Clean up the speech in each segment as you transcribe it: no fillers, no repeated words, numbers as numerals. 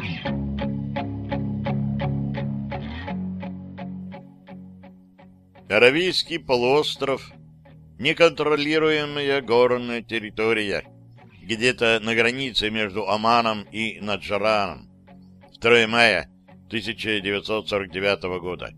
Аравийский полуостров, неконтролируемая горная территория, где-то на границе между Оманом и Наджараном. 2 мая 1949 года.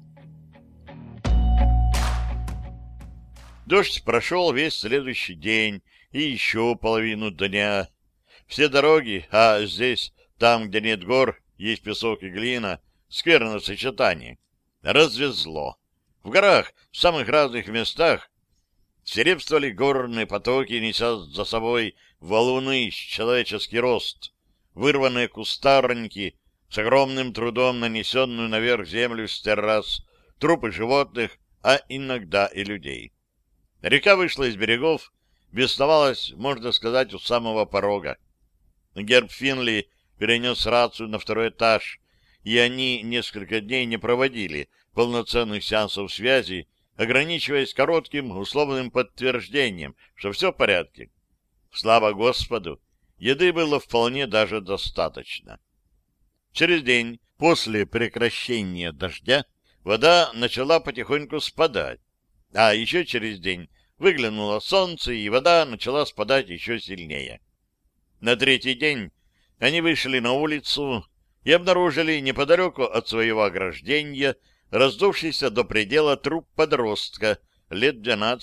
Дождь прошел весь следующий день и еще половину дня. Все дороги, а здесь, там, где нет гор, есть песок и глина, скверное сочетание, развезло. В горах, в самых разных местах, свирепствовали горные потоки, неся за собой валуны с человеческий рост, вырванные кустарники, с огромным трудом нанесенную наверх землю с террас, трупы животных, а иногда и людей. Река вышла из берегов, бесновалась, можно сказать, у самого порога. Герб Финли перенес рацию на 2-й этаж, и они несколько дней не проводили полноценных сеансов связи, ограничиваясь коротким условным подтверждением, что все в порядке. Слава Господу, еды было вполне даже достаточно. Через день после прекращения дождя вода начала потихоньку спадать, а еще через день выглянуло солнце, и вода начала спадать еще сильнее. На 3-й день они вышли на улицу и обнаружили неподалеку от своего ограждения раздувшийся до предела труп подростка лет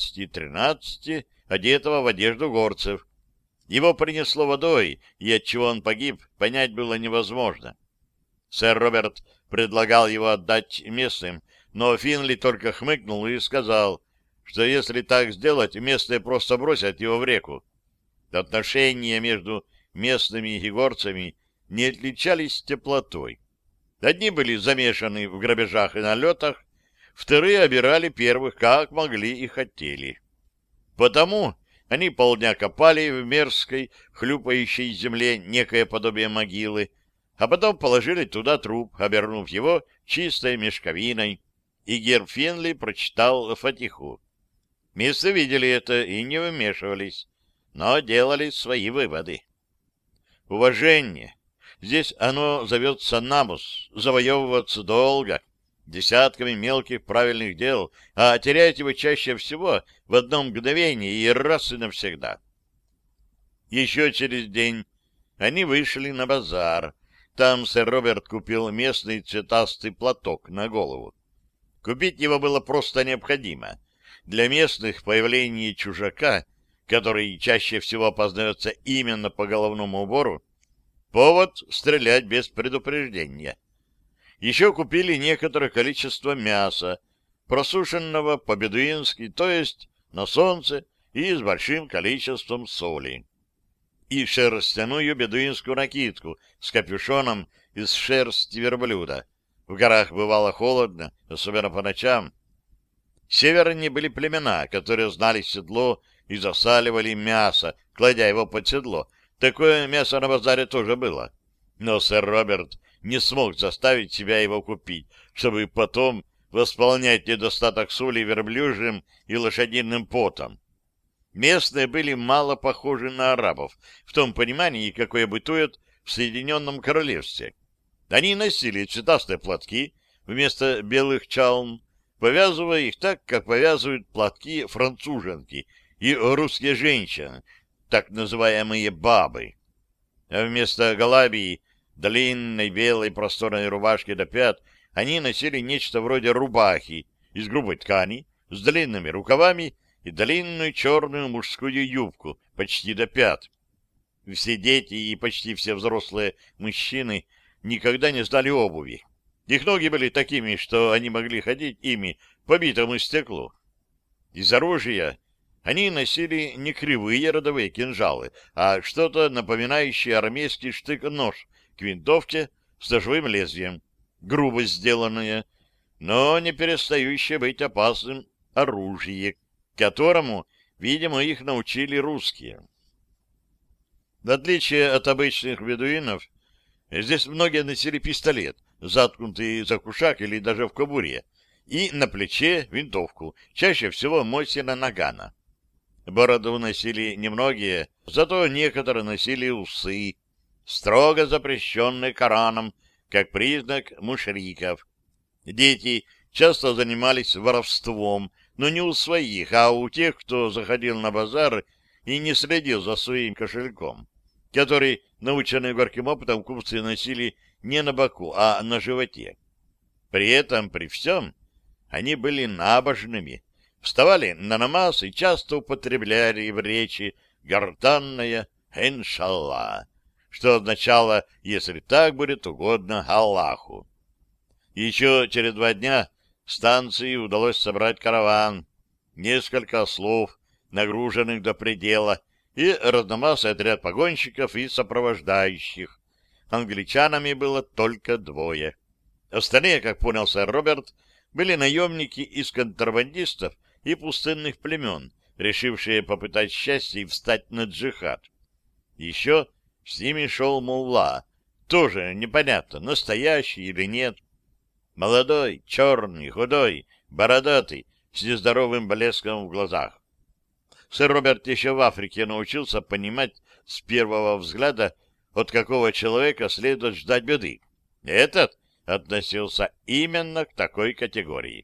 12-13, одетого в одежду горцев. Его принесло водой, и отчего он погиб, понять было невозможно. Сэр Роберт предлагал его отдать местным, но Финли только хмыкнул и сказал, что если так сделать, местные просто бросят его в реку. Отношения между местными и горцами не отличались теплотой. Одни были замешаны в грабежах и налетах, вторые обирали первых как могли и хотели. Потому они полдня копали в мерзкой, хлюпающей земле некое подобие могилы, а потом положили туда труп, обернув его чистой мешковиной, и герб Финли прочитал фатиху. Местные видели это и не вмешивались, но делали свои выводы. Уважение. Здесь оно зовется намус, завоевываться долго, десятками мелких правильных дел, а терять его чаще всего в одно мгновение и раз и навсегда. Еще через день они вышли на базар. Там сэр Роберт купил местный цветастый платок на голову. Купить его было просто необходимо. Для местных появление чужака, который чаще всего опознается именно по головному убору, повод стрелять без предупреждения. Еще купили некоторое количество мяса, просушенного по-бедуински, то есть на солнце и с большим количеством соли. И шерстяную бедуинскую накидку с капюшоном из шерсти верблюда. В горах бывало холодно, особенно по ночам. Севернее были племена, которые знали седло и засаливали мясо, кладя его под седло. Такое мясо на базаре тоже было. Но сэр Роберт не смог заставить себя его купить, чтобы потом восполнять недостаток соли верблюжьим и лошадиным потом. Местные были мало похожи на арабов в том понимании, какое бытует в Соединенном Королевстве. Они носили цветастые платки вместо белых чалм, повязывая их так, как повязывают платки француженки и русские женщины, так называемые бабы. А вместо галабии, длинной белой просторной рубашки до пят, они носили нечто вроде рубахи из грубой ткани с длинными рукавами и длинную черную мужскую юбку почти до пят. Все дети и почти все взрослые мужчины никогда не знали обуви. Их ноги были такими, что они могли ходить ими по битому стеклу. Из оружия они носили не кривые родовые кинжалы, а что-то напоминающее армейский штык-нож к винтовке с ножевым лезвием, грубо сделанное, но не перестающее быть опасным оружие, которому, видимо, их научили русские. В отличие от обычных бедуинов, здесь многие носили пистолет, заткнутый за кушак или даже в кобуре, и на плече винтовку, чаще всего Мосина Нагана. Бороду носили немногие, зато некоторые носили усы. строго запрещенные Кораном, как признак мушриков. Дети часто занимались воровством, но не у своих, а у тех, кто заходил на базар и не следил за своим кошельком, который, наученные горьким опытом, купцы носили не на боку, а на животе. При этом, при всем, они были набожными, вставали на намаз и часто употребляли в речи гортанное «Иншаллах», что означало «если так будет угодно Аллаху». Еще через 2 дня станции удалось собрать караван, несколько ослов, нагруженных до предела, и разномастный отряд погонщиков и сопровождающих. Англичанами было только 2. Остальные, как понял сэр Роберт, были наемники из контрабандистов и пустынных племен, решившие попытать счастье и встать на джихад. Еще с ними шел мулла, тоже непонятно, настоящий или нет. Молодой, черный, худой, бородатый, с нездоровым блеском в глазах. Сэр Роберт еще в Африке научился понимать с первого взгляда, от какого человека следует ждать беды. Этот относился именно к такой категории.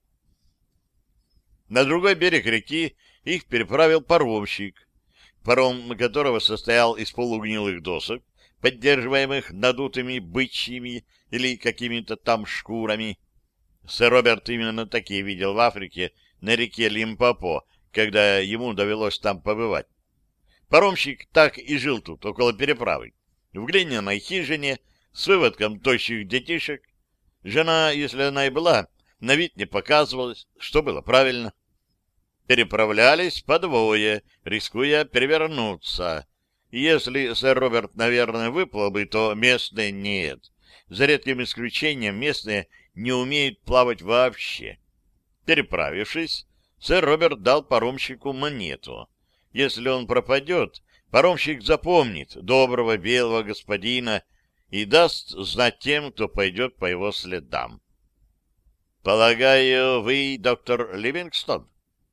На другой берег реки их переправил паромщик, паром которого состоял из полугнилых досок, поддерживаемых надутыми бычьими или какими-то там шкурами. Сэр Роберт именно такие видел в Африке на реке Лимпопо, когда ему довелось там побывать. Паромщик так и жил тут, около переправы, в глиняной хижине с выводком тощих детишек. Жена, если она и была, на вид не показывалась, что было правильно. Переправлялись по 2, рискуя перевернуться. И если сэр Роберт, наверное, выплыл бы, то местные нет. За редким исключением местные не умеют плавать вообще. Переправившись, сэр Роберт дал паромщику монету. Если он пропадет, паромщик запомнит доброго белого господина и даст знать тем, кто пойдет по его следам. «Полагаю, вы доктор Ливингстон?»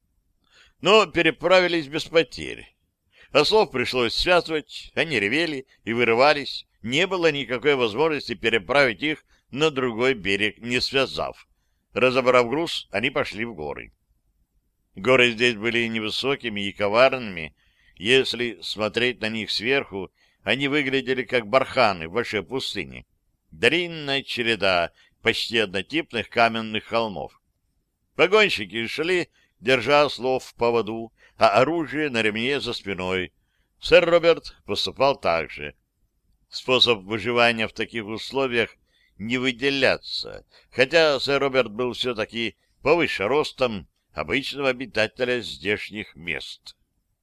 Но переправились без потерь. Ослов пришлось связывать, они ревели и вырывались. Не было никакой возможности переправить их на другой берег, не связав. Разобрав груз, они пошли в горы. Горы здесь были невысокими и коварными. Если смотреть на них сверху, они выглядели как барханы в большой пустыне. Длинная череда почти однотипных каменных холмов. Погонщики шли, держа ослов в поводу, а оружие на ремне за спиной. Сэр Роберт поступал так же. Способ выживания в таких условиях не выделяться, хотя сэр Роберт был все-таки повыше ростом обычного обитателя здешних мест.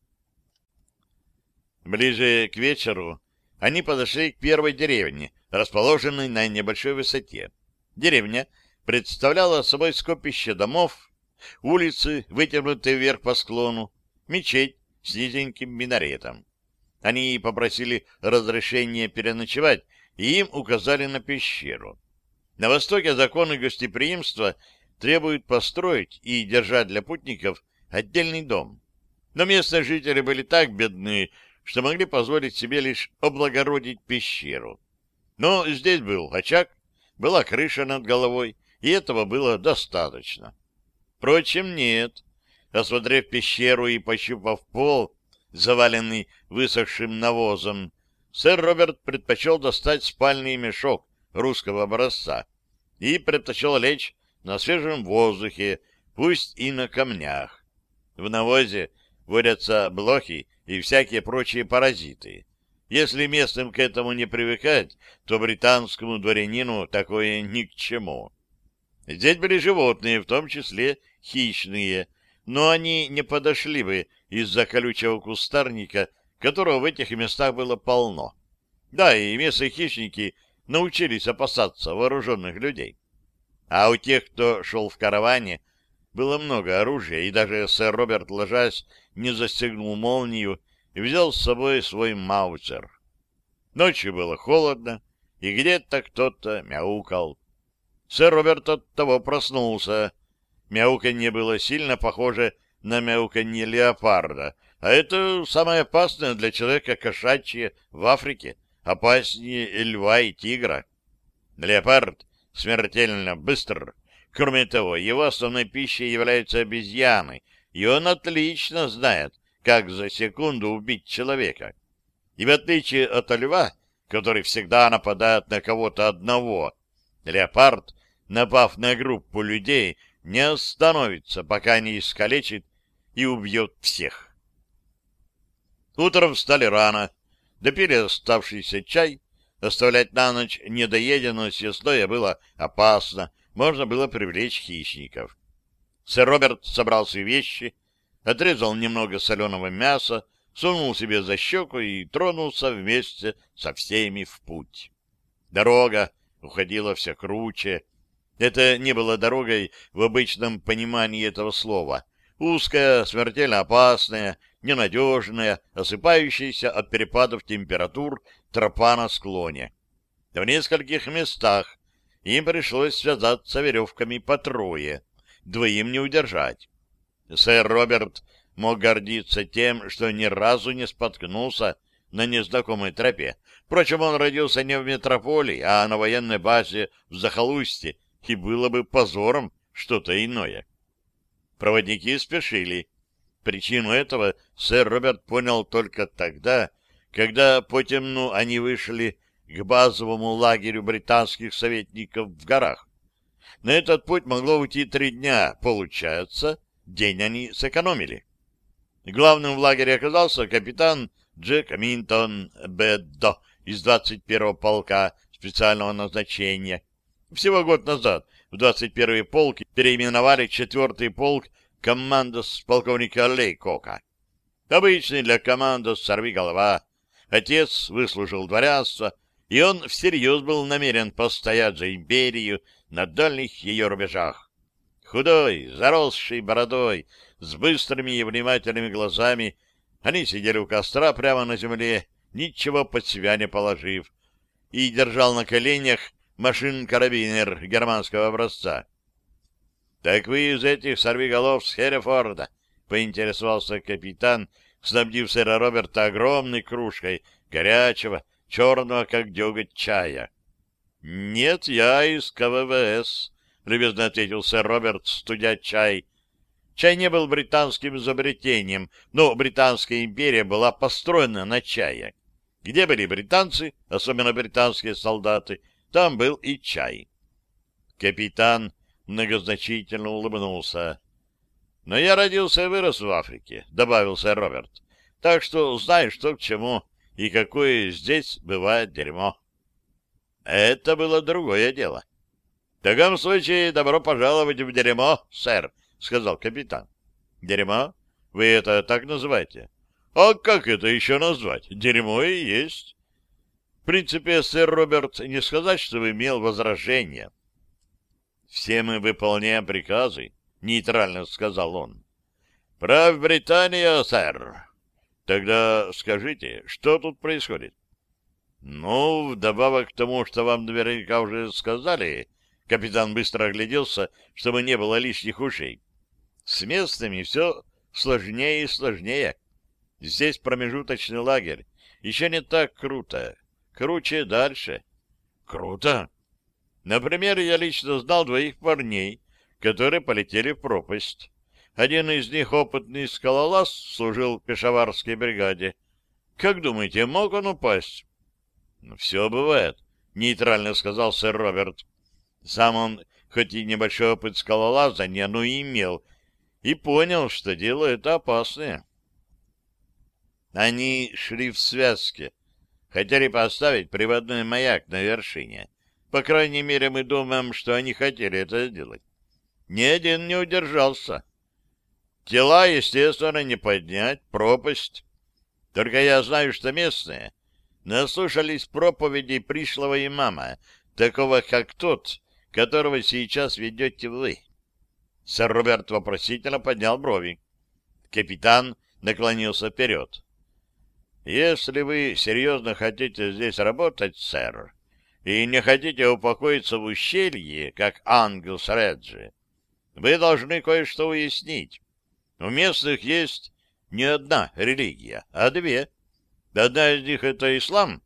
Ближе к вечеру они подошли к первой деревне, расположенной на небольшой высоте. Деревня представляла собой скопище домов, улицы, вытянутые вверх по склону, мечеть с низеньким минаретом. Они попросили разрешения переночевать, и им указали на пещеру. На востоке законы гостеприимства требуют построить и держать для путников отдельный дом. Но местные жители были так бедны, что могли позволить себе лишь облагородить пещеру. Но здесь был очаг, была крыша над головой, и этого было достаточно. Впрочем, нет. Осмотрев пещеру и пощупав пол, заваленный высохшим навозом, сэр Роберт предпочел достать спальный мешок русского образца и предпочел лечь на свежем воздухе, пусть и на камнях. В навозе водятся блохи и всякие прочие паразиты. Если местным к этому не привыкать, то британскому дворянину такое ни к чему. Здесь были животные, в том числе хищные, но они не подошли бы из-за колючего кустарника, которого в этих местах было полно. Да, и местные хищники научились опасаться вооруженных людей. А у тех, кто шел в караване, было много оружия, и даже сэр Роберт, ложась, не застегнул молнию и взял с собой свой маузер. Ночью было холодно, и где-то кто-то мяукал. Сэр Роберт оттого проснулся. Мяуканье было сильно похоже на мяуканье леопарда, а это самое опасное для человека кошачье в Африке, опаснее льва и тигра. Леопард смертельно быстр. Кроме того, его основной пищей являются обезьяны, и он отлично знает, как за секунду убить человека. И в отличие от льва, который всегда нападает на кого-то одного, леопард, напав на группу людей, не остановится, пока не искалечит и убьет всех. Утром встали рано, допили оставшийся чай. Оставлять на ночь недоеденное съестное было опасно, можно было привлечь хищников. Сэр Роберт собрал свои вещи, отрезал немного соленого мяса, сунул себе за щеку и тронулся вместе со всеми в путь. Дорога уходила все круче. Это не было дорогой в обычном понимании этого слова. Узкая, смертельно опасная, ненадежная, осыпающаяся от перепадов температур тропа на склоне. В нескольких местах им пришлось связаться веревками по трое. Двоим не удержать. Сэр Роберт мог гордиться тем, что ни разу не споткнулся на незнакомой тропе. Впрочем, он родился не в метрополии, а на военной базе в захолустье, и было бы позором что-то иное. Проводники спешили. Причину этого сэр Роберт понял только тогда, когда по темну они вышли к базовому лагерю британских советников в горах. На этот путь могло уйти 3 дня. Получается, день они сэкономили. Главным в лагере оказался капитан Джек Минтон Беддо из 21-го полка специального назначения. Всего год назад в 21-й полк переименовали 4-й полк командос полковника Лейкока. Обычный для командос сорвиголова. Отец выслужил дворянство, и он всерьез был намерен постоять за империю на дальних ее рубежах. Худой, заросший бородой, с быстрыми и внимательными глазами, они сидели у костра прямо на земле, ничего под себя не положив, и держал на коленях машин-карабинер германского образца. — Так вы из этих сорвиголов с Херефорда? — поинтересовался капитан, снабдив сэра Роберта огромной кружкой горячего, черного, как деготь, чая. — Нет, я из КВВС, — любезно ответил сэр Роберт, студя чай. Чай не был британским изобретением, но Британская империя была построена на чае. Где были британцы, особенно британские солдаты, там был и чай. Капитан многозначительно улыбнулся. — Но я родился и вырос в Африке, — добавил сэр Роберт, — так что знаю, что к чему и какое здесь бывает дерьмо. Это было другое дело. — В таком случае добро пожаловать в дерьмо, сэр, — сказал капитан. — Дерьмо? Вы это так называете? — А как это еще назвать? Дерьмо и есть. В принципе, сэр Роберт, не сказать, что имел возражения. — Все мы выполняем приказы, — нейтрально сказал он. — Прав Британия, сэр. Тогда скажите, что тут происходит? — Ну, вдобавок к тому, что вам наверняка уже сказали, капитан быстро огляделся, чтобы не было лишних ушей. С местными все сложнее и сложнее. Здесь промежуточный лагерь. Еще не так круто. Круче дальше. Круто? Например, я лично знал 2 парней, которые полетели в пропасть. Один из них, опытный скалолаз, служил в пешаварской бригаде. Как думаете, мог он упасть? — Все бывает, — нейтрально сказал сэр Роберт. Сам он, хоть и небольшой опыт скалолазания, но имел, и понял, что дело это опасное. Они шли в связке, хотели поставить приводной маяк на вершине. По крайней мере, мы думаем, что они хотели это сделать. Ни один не удержался. Тела, естественно, не поднять, пропасть. Только я знаю, что местные наслушались проповедей пришлого имама, такого как тот, которого сейчас ведете вы. Сэр Роберт вопросительно поднял брови. Капитан наклонился вперед. — Если вы серьезно хотите здесь работать, сэр, и не хотите упокоиться в ущелье, как ангел с Реджи, вы должны кое-что уяснить. У местных есть не одна религия, а 2. Одна из них — это ислам,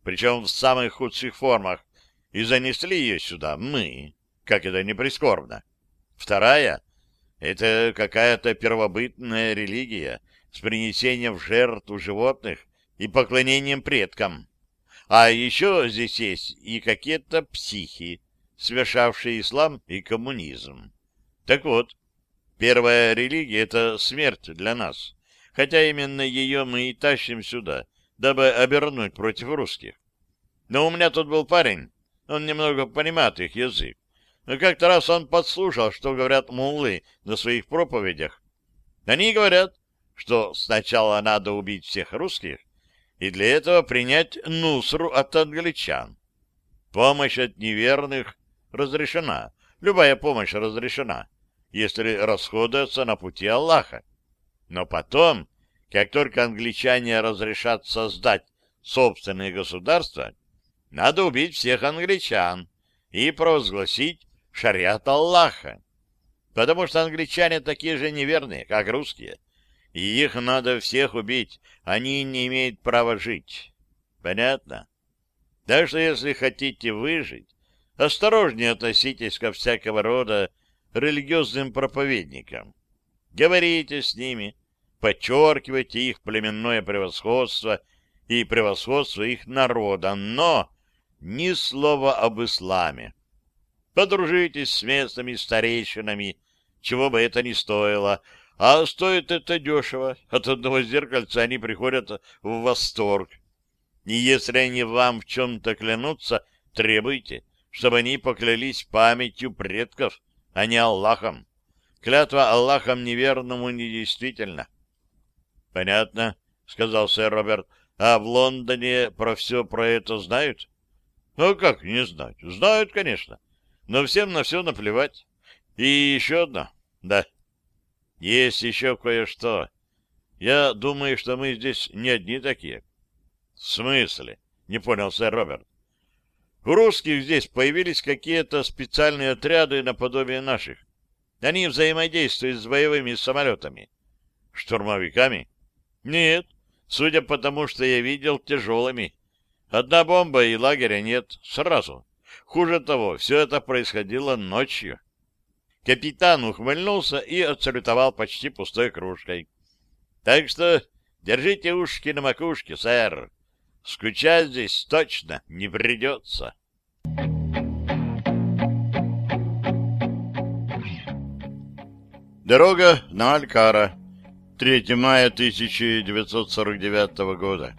причем в самых худших формах, и занесли ее сюда мы, как это ни прискорбно. Вторая — это какая-то первобытная религия с принесением в жертву животных и поклонением предкам. А еще здесь есть и какие-то психи, смешавшие ислам и коммунизм. Так вот, первая религия — это смерть для нас, хотя именно ее мы и тащим сюда, дабы обернуть против русских. Но у меня тут был парень, он немного понимает их язык. Но как-то раз он подслушал, что говорят муллы на своих проповедях. Они говорят, что сначала надо убить всех русских, и для этого принять нусру от англичан. Помощь от неверных разрешена. Любая помощь разрешена, если расходуется на пути Аллаха. Но потом, как только англичане разрешат создать собственное государство, надо убить всех англичан и провозгласить шариат Аллаха. Потому что англичане такие же неверные, как русские. И их надо всех убить. Они не имеют права жить. Понятно? Так что, если хотите выжить, осторожнее относитесь ко всякого рода религиозным проповедникам. Говорите с ними, подчеркивайте их племенное превосходство и превосходство их народа, но ни слова об исламе. Подружитесь с местными старейшинами, чего бы это ни стоило, а стоит это дешево. От одного зеркальца они приходят в восторг. И если они вам в чем-то клянутся, требуйте, чтобы они поклялись памятью предков, а не Аллахом. Клятва Аллахом неверному недействительна. — Понятно, — сказал сэр Роберт. — А в Лондоне про все про это знают? — Ну, как не знать? Знают, конечно. Но всем на все наплевать. И еще одно. Да. Есть еще кое-что. Я думаю, что мы здесь не одни такие. — В смысле? — не понял сэр Роберт. — У русских здесь появились какие-то специальные отряды наподобие наших. Они взаимодействуют с боевыми самолетами. — Штурмовиками? — Нет. Судя по тому, что я видел, тяжелыми. Одна бомба и лагеря нет. Сразу. Хуже того, все это происходило ночью. Капитан ухмыльнулся и отсалютовал почти пустой кружкой. — Так что держите ушки на макушке, сэр. Скучать здесь точно не придется. Дорога на Алькара. 3 мая 1949 года.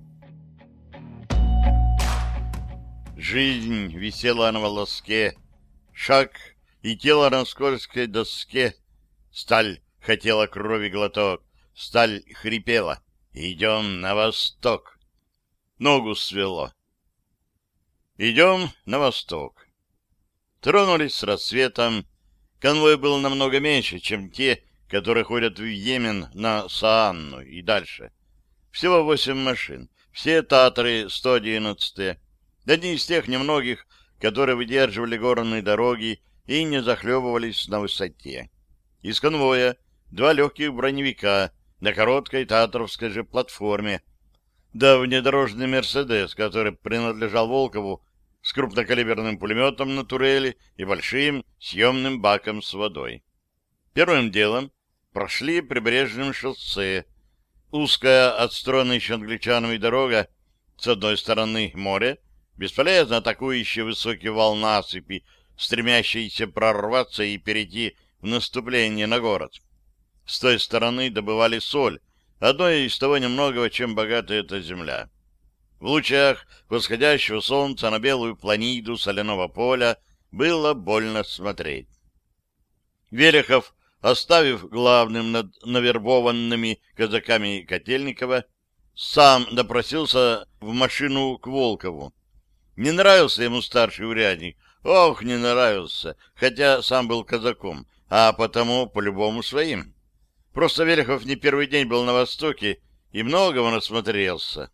Жизнь висела на волоске, шаг и тело на скользкой доске. Сталь хотела крови глоток, сталь хрипела. Идем на восток. Ногу свело. Идем на восток. Тронулись с рассветом. Конвой был намного меньше, чем те, которые ходят в Йемен на Саанну и дальше. Всего 8 машин. Все Татры 111-е. Одни из тех немногих, которые выдерживали горные дороги и не захлебывались на высоте. Из конвоя 2 легких броневика на короткой татровской же платформе. Да внедорожный «Мерседес», который принадлежал Волкову, с крупнокалиберным пулеметом на турели и большим съемным баком с водой. Первым делом прошли прибрежным шоссе. Узкая, отстроенная еще англичанами дорога, с одной стороны море, бесполезно атакующие высокие вал насыпи, стремящиеся прорваться и перейти в наступление на город. С той стороны добывали соль, одно из того немногого, чем богата эта земля. В лучах восходящего солнца на белую планиду соляного поля было больно смотреть. Велихов, оставив главным над навербованными казаками Котельникова, сам допросился в машину к Волкову. Не нравился ему старший урядник. Ох, не нравился, хотя сам был казаком, а потому по-любому своим. Просто Велихов не первый день был на Востоке и многого насмотрелся.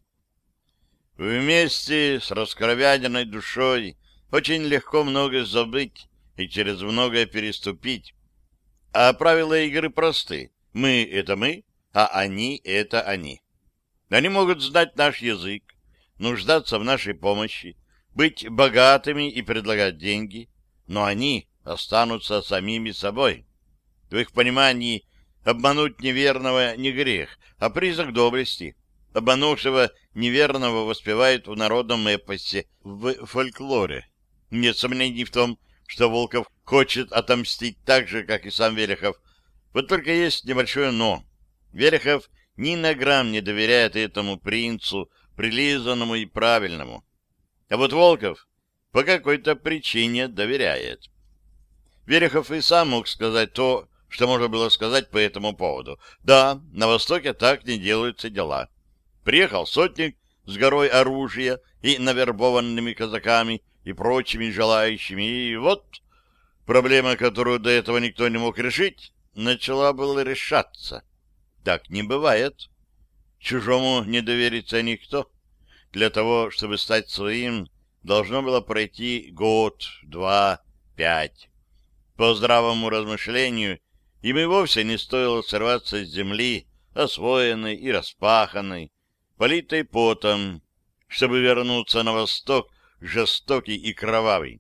Вместе с раскровяненной душой очень легко многое забыть и через многое переступить. А правила игры просты. Мы — это мы, а они — это они. Они могут знать наш язык, нуждаться в нашей помощи, быть богатыми и предлагать деньги, но они останутся самими собой. В их понимании обмануть неверного не грех, а признак доблести. Обманувшего неверного воспевают в народном эпосе, в фольклоре. Нет сомнений в том, что Волков хочет отомстить так же, как и сам Велихов. Вот только есть небольшое «но». Велихов ни на грамм не доверяет этому принцу, прилизанному и правильному. А вот Волков по какой-то причине доверяет. Велихов и сам мог сказать то, что можно было сказать по этому поводу. Да, на Востоке так не делаются дела. Приехал сотник с горой оружия и навербованными казаками и прочими желающими, и вот проблема, которую до этого никто не мог решить, начала было решаться. Так не бывает. Чужому не доверится никто. Для того, чтобы стать своим, должно было пройти год, 2, 5. По здравому размышлению, им и вовсе не стоило сорваться с земли, освоенной и распаханной, политой потом, чтобы вернуться на восток, жестокий и кровавый.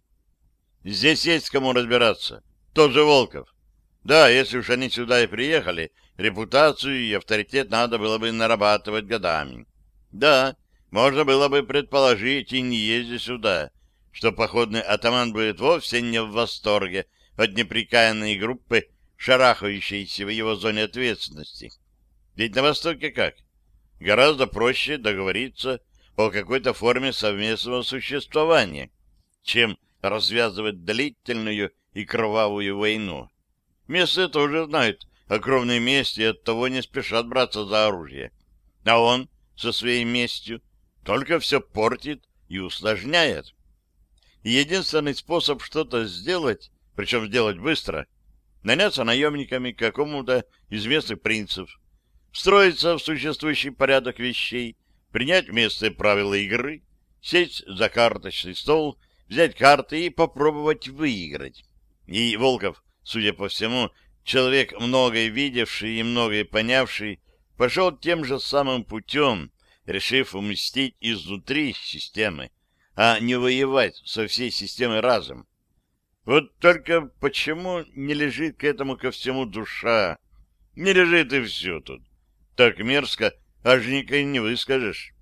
Здесь есть кому разбираться. Тот же Волков. Да, если уж они сюда и приехали, репутацию и авторитет надо было бы нарабатывать годами. Да, можно было бы предположить, и не ездя сюда, что походный атаман будет вовсе не в восторге от неприкаянной группы, шарахающейся в его зоне ответственности. Ведь на Востоке как? Гораздо проще договориться о какой-то форме совместного существования, чем развязывать длительную и кровавую войну. Местные тоже знают о кровной мести и оттого не спешат браться за оружие. А он со своей местью только все портит и усложняет. И единственный способ что-то сделать, причем сделать быстро, наняться наемниками к какому-то из местных принцев, встроиться в существующий порядок вещей, принять местные правила игры, сесть за карточный стол, взять карты и попробовать выиграть. И Волков, судя по всему, человек, многое видевший и многое понявший, пошел тем же самым путем, решив уместить изнутри системы, а не воевать со всей системой разом. Вот только почему не лежит к этому ко всему душа? Не лежит и все тут. Так мерзко, аж никак не выскажешь.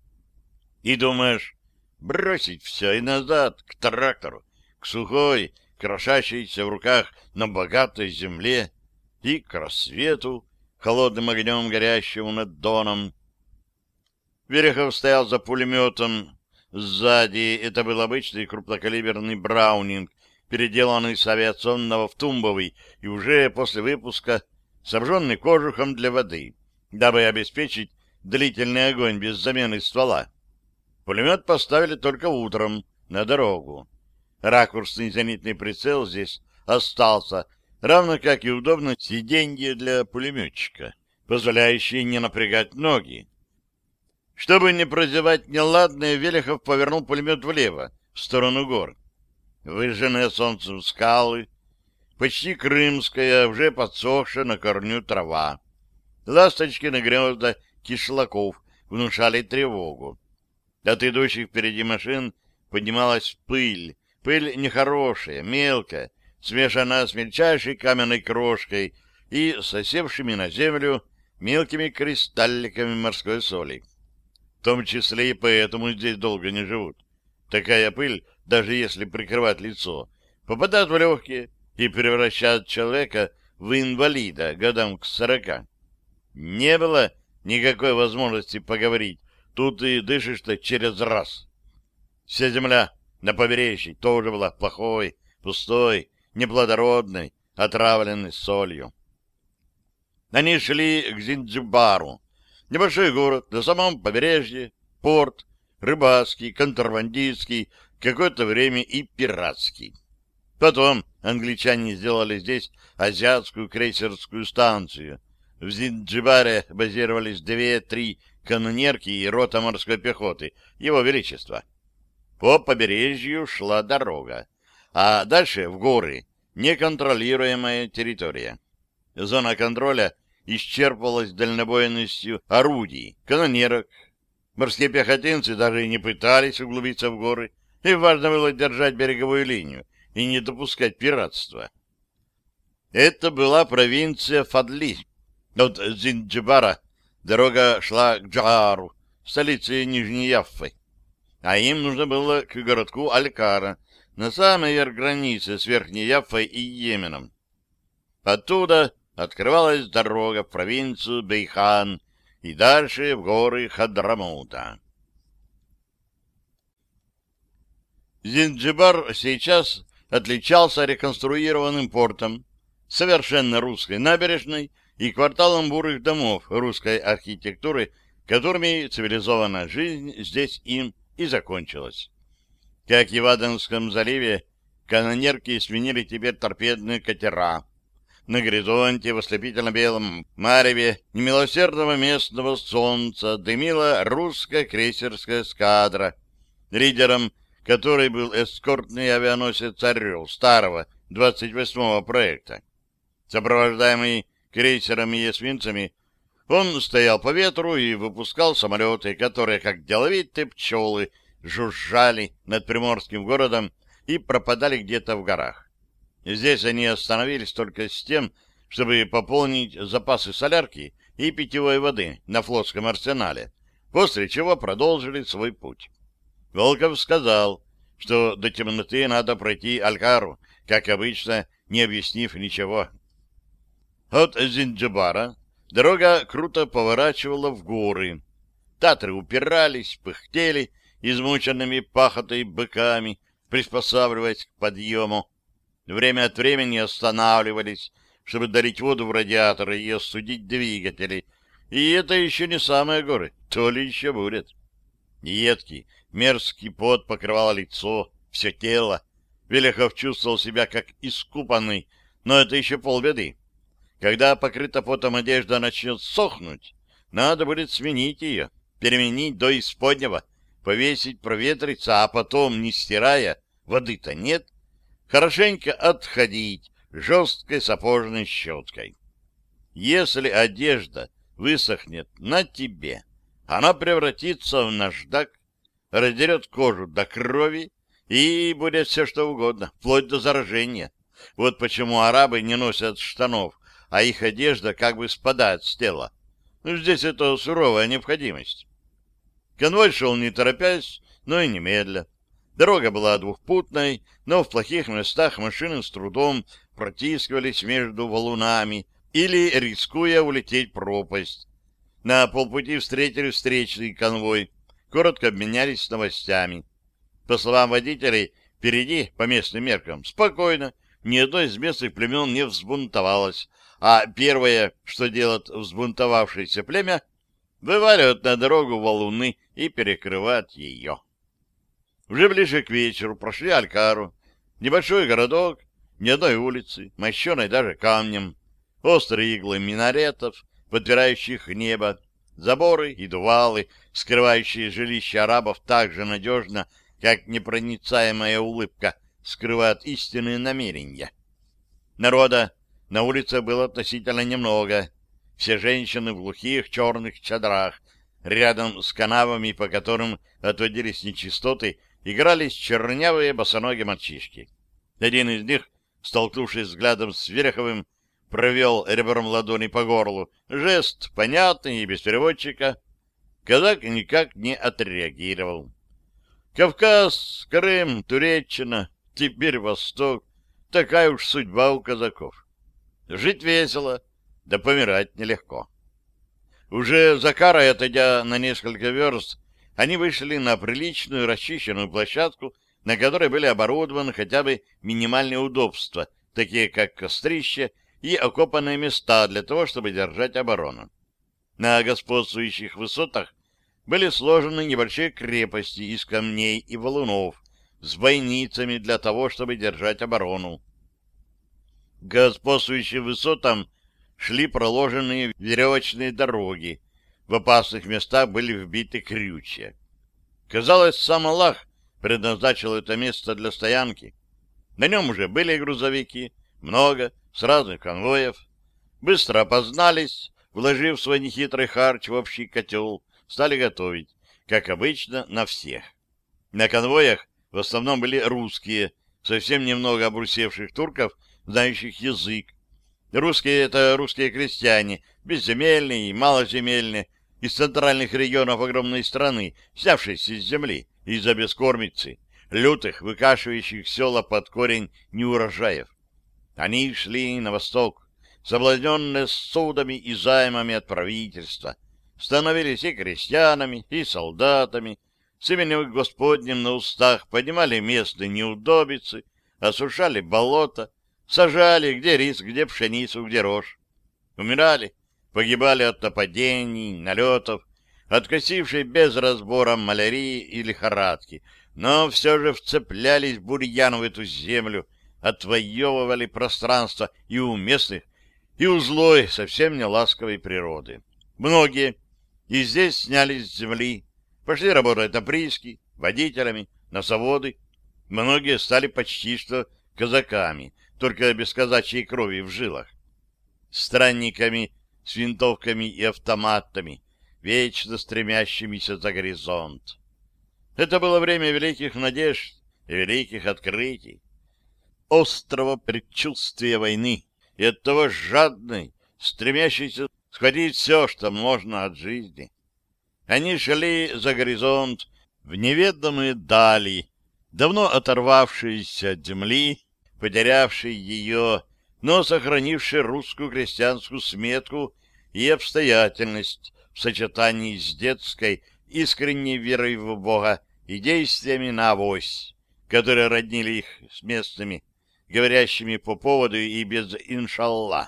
И думаешь, бросить все и назад, к трактору, к сухой, крошащейся в руках на богатой земле и к рассвету, холодным огнем горящему над Доном. Верехов стоял за пулеметом. Сзади это был обычный крупнокалиберный браунинг, переделанный с авиационного в тумбовый и уже после выпуска снабженный кожухом для воды, дабы обеспечить длительный огонь без замены ствола. Пулемет поставили только утром на дорогу. Ракурсный зенитный прицел здесь остался, равно как и удобное сиденье для пулеметчика, позволяющее не напрягать ноги. Чтобы не прозевать неладное, Велихов повернул пулемет влево, в сторону гор. Выжженные солнцем скалы, почти крымская, уже подсохшая на корню трава. Ласточкины гнезда кишлаков внушали тревогу. От идущих впереди машин поднималась пыль. Пыль нехорошая, мелкая, смешана с мельчайшей каменной крошкой и сосевшими на землю мелкими кристалликами морской соли. В том числе и поэтому здесь долго не живут. Такая пыль, даже если прикрывать лицо, попадает в легкие и превращает человека в инвалида годам к 40. Не было никакой возможности поговорить. Тут и дышишь-то через раз. Вся земля на побережье тоже была плохой, пустой, неплодородной, отравленной солью. Они шли к Занзибару. Небольшой город, на самом побережье, порт, рыбацкий, контрабандистский, какое-то время и пиратский. Потом англичане сделали здесь азиатскую крейсерскую станцию. В Занзибаре базировались 2-3 канонерки и рота морской пехоты, его величества. По побережью шла дорога, а дальше в горы неконтролируемая территория. Зона контроля исчерпывалась дальнобойностью орудий, канонерок, Морские пехотинцы даже и не пытались углубиться в горы. Им важно было держать береговую линию и не допускать пиратства. Это была провинция Фадли. От Зинджибара дорога шла к Джаару, столице Нижней Яффы. А им нужно было к городку Алькара, на самой верх границы с Верхней Яффой и Йеменом. Оттуда открывалась дорога в провинцию Бейхан и дальше в горы Хадрамаута. Зинджибар сейчас отличался реконструированным портом, совершенно русской набережной и кварталом бурых домов русской архитектуры, которыми цивилизованная жизнь здесь им и закончилась. Как и в Аденском заливе, канонерки сменили теперь торпедные катера. На горизонте в ослепительно-белом мареве немилосердного местного солнца дымила русская крейсерская эскадра, лидером которой был эскортный авианосец «Орел» старого 28-го проекта. Сопровождаемый крейсерами и эсминцами, он стоял по ветру и выпускал самолеты, которые, как деловитые пчелы, жужжали над приморским городом и пропадали где-то в горах. Здесь они остановились только с тем, чтобы пополнить запасы солярки и питьевой воды на флотском арсенале, после чего продолжили свой путь. Волков сказал, что до темноты надо пройти Алькару, как обычно, не объяснив ничего. От Зинджибара дорога круто поворачивала в горы. Татры упирались, пыхтели измученными пахотой быками, приспосабливаясь к подъему. Время от времени останавливались, чтобы долить воду в радиаторы и остудить двигатели. И это еще не самые горы, то ли еще будет. Едкий, мерзкий пот покрывал лицо, все тело. Велихов чувствовал себя как искупанный, но это еще полбеды. Когда покрыта потом одежда начнет сохнуть, надо будет сменить ее, переменить до исподнего, повесить, проветриться, а потом, не стирая, воды-то нет, хорошенько отходить жесткой сапожной щеткой. Если одежда высохнет на тебе, она превратится в наждак, раздерет кожу до крови и будет все что угодно, вплоть до заражения. Вот почему арабы не носят штанов, а их одежда как бы спадает с тела. Здесь это суровая необходимость. Конвой шел не торопясь, но и немедля. Дорога была двухпутной, но в плохих местах машины с трудом протискивались между валунами или рискуя улететь в пропасть. На полпути встретили встречный конвой, коротко обменялись новостями. По словам водителей, впереди, по местным меркам, спокойно, ни одно из местных племен не взбунтовалось, а первое, что делает взбунтовавшееся племя, вываливает на дорогу валуны и перекрывает ее. Уже ближе к вечеру прошли Алькару, небольшой городок, ни одной улицы, мощеной даже камнем, острые иглы минаретов, подпирающих небо, заборы и дувалы, скрывающие жилища арабов так же надежно, как непроницаемая улыбка скрывает истинные намерения. Народа на улице было относительно немного. Все женщины в глухих черных чадрах, рядом с канавами, по которым отводились нечистоты, игрались чернявые босоногие мальчишки. Один из них, столкнувшись взглядом с Вереховым, провел ребром ладони по горлу. Жест понятный и без переводчика. Казак никак не отреагировал. Кавказ, Крым, Туреччина, теперь Восток. Такая уж судьба у казаков. Жить весело, да помирать нелегко. Уже за Карой, отойдя на несколько верст, они вышли на приличную расчищенную площадку, на которой были оборудованы хотя бы минимальные удобства, такие как кострище и окопанные места для того, чтобы держать оборону. На господствующих высотах были сложены небольшие крепости из камней и валунов с бойницами для того, чтобы держать оборону. К господствующим высотам шли проложенные веревочные дороги. В опасных местах были вбиты крючья. Казалось, сам Аллах предназначил это место для стоянки. На нем уже были грузовики, много, с разных конвоев. Быстро опознались, вложив свой нехитрый харч в общий котел, стали готовить. как обычно, на всех. На конвоях в основном были русские, совсем немного обрусевших турков, знающих язык. Русские — это русские крестьяне, безземельные и маложемельные, из центральных регионов огромной страны, снявшиеся с земли из-за бескормицы, лютых, выкашивающих села под корень неурожаев. Они шли на восток, соблазненные судами и займами от правительства, становились и крестьянами, и солдатами, с именем Господним на устах поднимали местные неудобицы, осушали болота, сажали где рис, где пшеницу, где рожь. Умирали, погибали от нападений, налетов, откосившей без разбора малярии и лихорадки, но все же вцеплялись бурьяном в эту землю, отвоевывали пространство и у местных, и у злой, совсем не ласковой природы. Многие и здесь снялись с земли, пошли работать на прииски, водителями, на заводы. Многие стали почти что казаками, только без казачьей крови в жилах. Странниками с винтовками и автоматами, вечно стремящимися за горизонт. Это было время великих надежд и великих открытий, острого предчувствия войны и оттого жадной, стремящейся схватить все, что можно от жизни. Они шли за горизонт в неведомые дали, давно оторвавшиеся от земли, потерявшие ее, но сохранившие русскую крестьянскую сметку и обстоятельность в сочетании с детской, искренней верой в Бога и действиями на авось, которые роднили их с местными, говорящими по поводу и без «иншалла».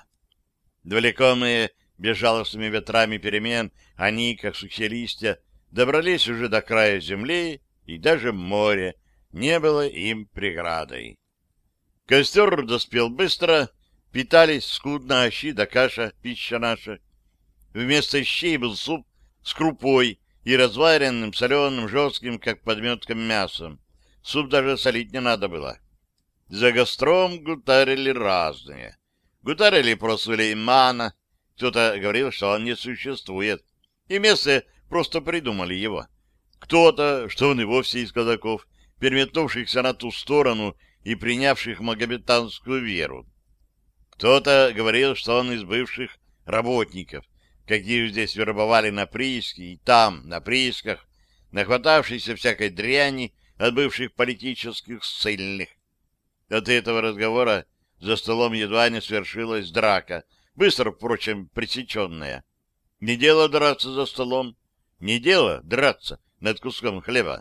Влекомые безжалостными ветрами перемен, они, как сухие листья, добрались уже до края земли, и даже море не было им преградой. Костер доспел быстро, питались скудно щи да каша, пища наша. Вместо щей был суп с крупой и разваренным, соленым, жестким, как подметком, мясом. Суп даже солить не надо было. За костром гутарили разные. Гутарили про Сулеймана. Кто-то говорил, что он не существует, и местные просто придумали его. Кто-то, что он и вовсе из казаков, переметнувшихся на ту сторону и принявших магометанскую веру. Кто-то говорил, что он из бывших работников, каких здесь вербовали на прииске, и там, на приисках, нахватавшиеся всякой дряни от бывших политических ссыльных. От этого разговора за столом едва не свершилась драка, быстро, впрочем, пресеченная. Не дело драться за столом, не дело драться над куском хлеба.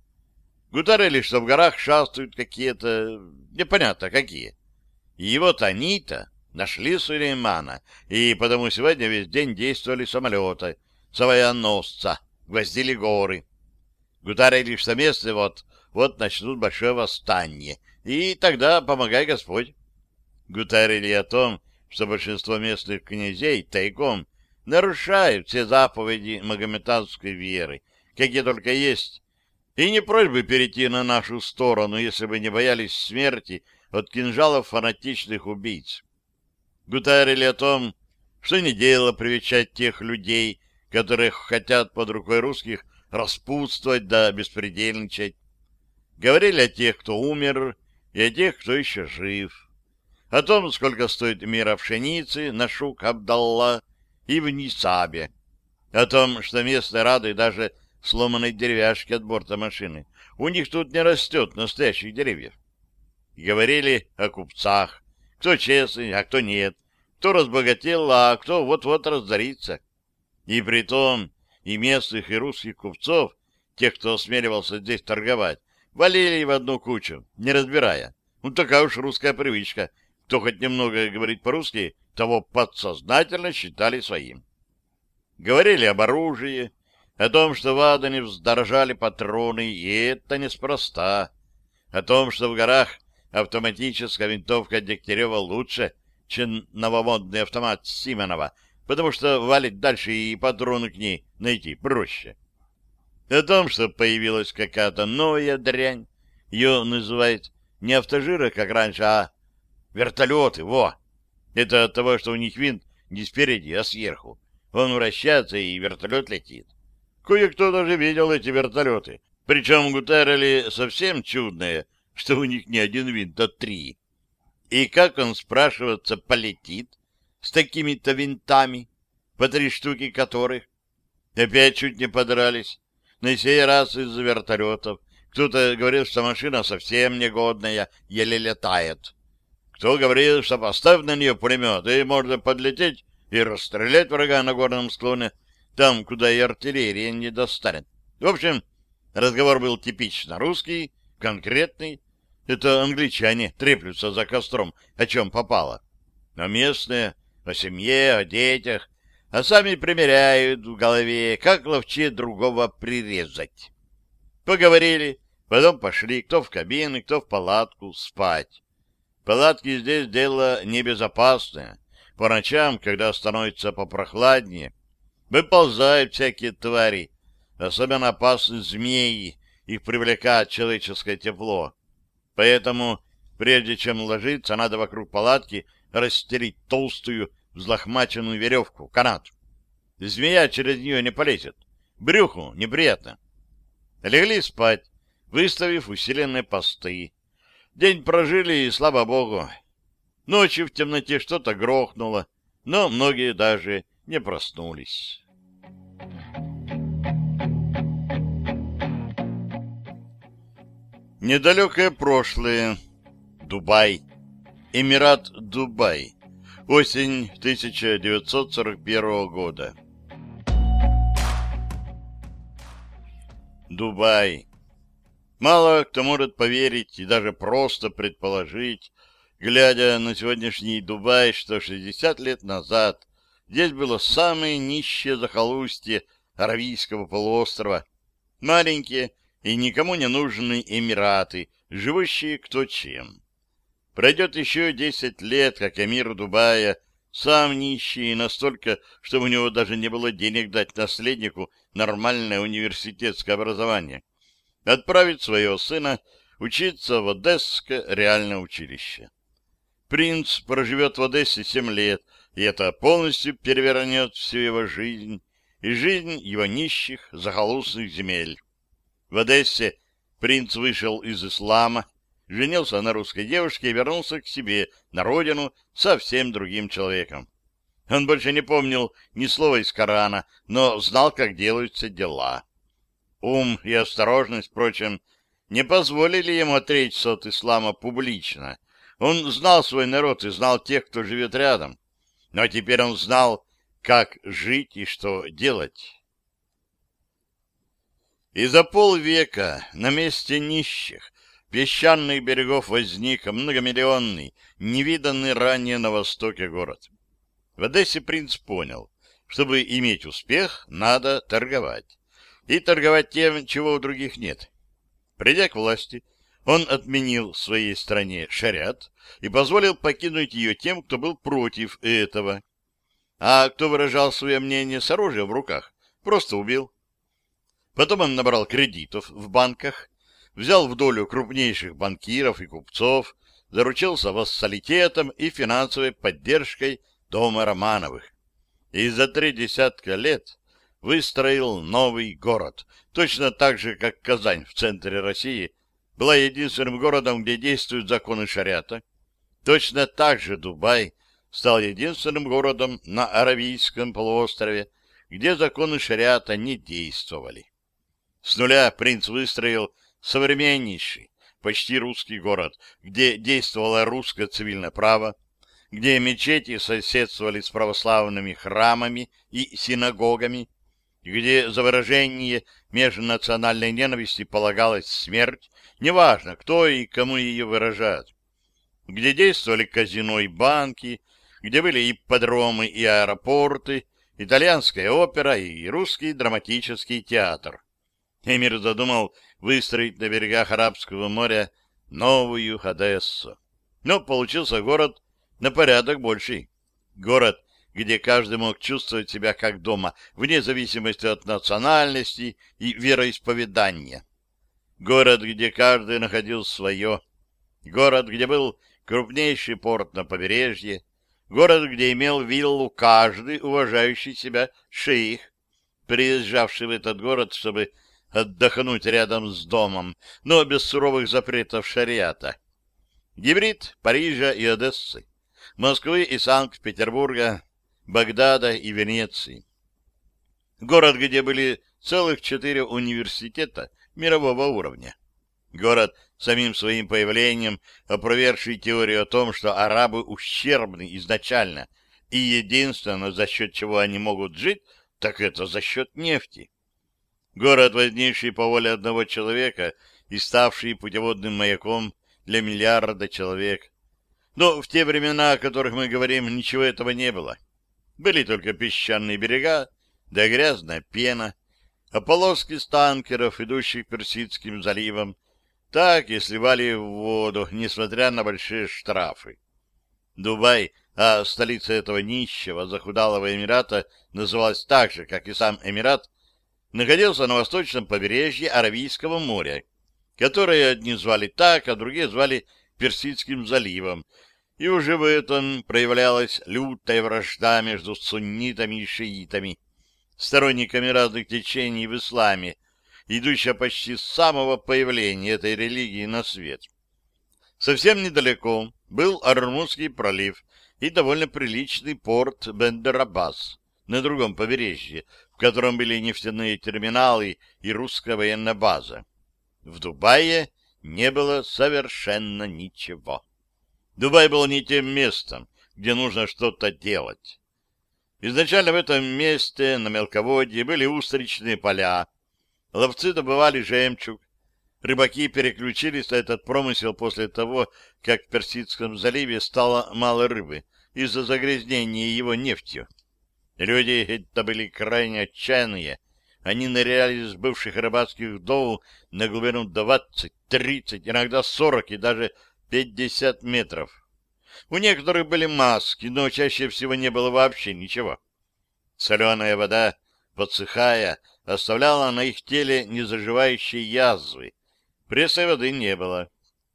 Гутарили, что в горах шастают какие-то, непонятно какие. И вот они-то нашли Сулеймана, и потому сегодня весь день действовали самолеты с авианосца, гвоздили горы. Гутарили, что местные вот начнут большое восстание, и тогда помогай Господь. Гутарили о том, что большинство местных князей тайком нарушают все заповеди магометанской веры, какие только есть, и не просьбы перейти на нашу сторону, если бы не боялись смерти от кинжалов фанатичных убийц. Гутарили о том, что не дело привечать тех людей, которые хотят под рукой русских распутствовать да беспредельничать. Говорили о тех, кто умер, и о тех, кто еще жив. О том, сколько стоит мера пшеницы на Шук-Абдалла и в Нисабе. О том, что местные рады даже сломанной деревяшки от борта машины. У них тут не растет настоящих деревьев. Говорили о купцах. Кто честный, а кто нет. Кто разбогател, а кто вот-вот разорится. И притом и местных, и русских купцов, тех, кто осмеливался здесь торговать, валили в одну кучу, не разбирая. Ну, такая уж русская привычка. Кто хоть немного говорит по-русски, того подсознательно считали своим. Говорили об оружии, о том, что в Адане вздорожали патроны, и это неспроста. О том, что в горах автоматическая винтовка Дегтярева лучше, чем новомодный автомат Симонова, потому что валить дальше и патроны к ней найти проще. О том, что появилась какая-то новая дрянь, ее называют не автожиры, как раньше, а вертолеты, во! Это от того, что у них винт не спереди, а сверху. Он вращается, и вертолет летит. Кое-кто даже видел эти вертолеты. Причем Гутеррели совсем чудные, что у них не один винт, а три. И как он, спрашивается, полетит с такими-то винтами, по 3 штуки которых? Опять чуть не подрались. На сей раз из-за вертолетов. Кто-то говорил, что машина совсем негодная, еле летает. Кто говорил, что поставь на нее пулемет, и можно подлететь и расстрелять врага на горном склоне, там, куда и артиллерия не достанет. В общем, разговор был типично русский, конкретный. Это англичане треплются за костром, о чем попало. А местные — о семье, о детях, а сами примеряют в голове, как ловче другого прирезать. Поговорили, потом пошли кто в кабины, кто в палатку спать. Палатки здесь дело небезопасное. По ночам, когда становится попрохладнее, выползают всякие твари, особенно опасны змеи, их привлекает человеческое тепло. Поэтому, прежде чем ложиться, надо вокруг палатки расстелить толстую, взлохмаченную веревку, канат. Змея через нее не полезет. Брюху неприятно. Легли спать, выставив усиленные посты. День прожили, и слава богу. Ночью в темноте что-то грохнуло, но многие даже не проснулись. Недалекое прошлое. Дубай. Эмират Дубай. Осень 1941 года. Дубай. Мало кто может поверить и даже просто предположить, глядя на сегодняшний Дубай, что 60 лет назад здесь было самое нищее захолустье Аравийского полуострова. Маленькие и никому не нужные эмираты, живущие кто чем. Пройдет еще 10 лет, как эмир Дубая, сам нищий настолько, что у него даже не было денег дать наследнику нормальное университетское образование, отправит своего сына учиться в Одесское реальное училище. Принц проживет в Одессе 7 лет, и это полностью перевернет всю его жизнь и жизнь его нищих захолустных земель. В Одессе принц вышел из ислама, женился на русской девушке и вернулся к себе, на родину, совсем другим человеком. Он больше не помнил ни слова из Корана, но знал, как делаются дела. Ум и осторожность, впрочем, не позволили ему отречься от ислама публично. Он знал свой народ и знал тех, кто живет рядом. Но теперь он знал, как жить и что делать. И за полвека на месте нищих, песчаных берегов возник многомиллионный, невиданный ранее на Востоке город. В Одессе принц понял, чтобы иметь успех, надо торговать. И торговать тем, чего у других нет. Придя к власти, он отменил в своей стране шариат и позволил покинуть ее тем, кто был против этого. А кто выражал свое мнение с оружием в руках, просто убил. Потом он набрал кредитов в банках, взял в долю крупнейших банкиров и купцов, заручился вассалитетом и финансовой поддержкой дома Романовых. И за 3 десятка лет выстроил новый город, точно так же, как Казань в центре России была единственным городом, где действуют законы шариата. Точно так же Дубай стал единственным городом на Аравийском полуострове, где законы шариата не действовали. С нуля принц выстроил современнейший, почти русский город, где действовало русское цивильное право, где мечети соседствовали с православными храмами и синагогами, где за выражение межнациональной ненависти полагалась смерть, неважно, кто и кому ее выражает, где действовали казино и банки, где были ипподромы и аэропорты, итальянская опера и русский драматический театр. Эмир задумал выстроить на берегах Арабского моря новую Одессу. Но получился город на порядок больший. Город, где каждый мог чувствовать себя как дома, вне зависимости от национальности и вероисповедания. Город, где каждый находил свое. Город, где был крупнейший порт на побережье. Город, где имел виллу каждый уважающий себя шейх. приезжавший в этот город, чтобы отдохнуть рядом с домом, но без суровых запретов шариата. Гибрид Парижа и Одессы, Москвы и Санкт-Петербурга, Багдада и Венеции. Город, где были целых 4 университета мирового уровня. Город, самим своим появлением опровергший теорию о том, что арабы ущербны изначально, и единственное, за счет чего они могут жить, так это за счет нефти. Город, возникший по воле одного человека и ставший путеводным маяком для миллиарда человек. Но в те времена, о которых мы говорим, ничего этого не было. Были только песчаные берега, да грязная пена, а полоски с танкеров, идущих Персидским заливом, так и сливали в воду, несмотря на большие штрафы. Дубай, а столица этого нищего, захудалого Эмирата, называлась так же, как и сам Эмират, находился на восточном побережье Аравийского моря, которое одни звали так, а другие звали Персидским заливом, и уже в этом проявлялась лютая вражда между суннитами и шиитами, сторонниками разных течений в исламе, идущая почти с самого появления этой религии на свет. Совсем недалеко был Ормузский пролив и довольно приличный порт Бендер-Аббас на другом побережье, в котором были нефтяные терминалы и русская военная база. В Дубае не было совершенно ничего. Дубай был не тем местом, где нужно что-то делать. Изначально в этом месте на мелководье были устричные поля. Ловцы добывали жемчуг. Рыбаки переключились на этот промысел после того, как в Персидском заливе стало мало рыбы из-за загрязнения его нефтью. Люди это были крайне отчаянные. Они ныряли из бывших рыбацких доу на глубину 20, 30, иногда 40 и даже 50 метров. У некоторых были маски, но чаще всего не было вообще ничего. Соленая вода, подсыхая, оставляла на их теле незаживающие язвы. Пресной воды не было.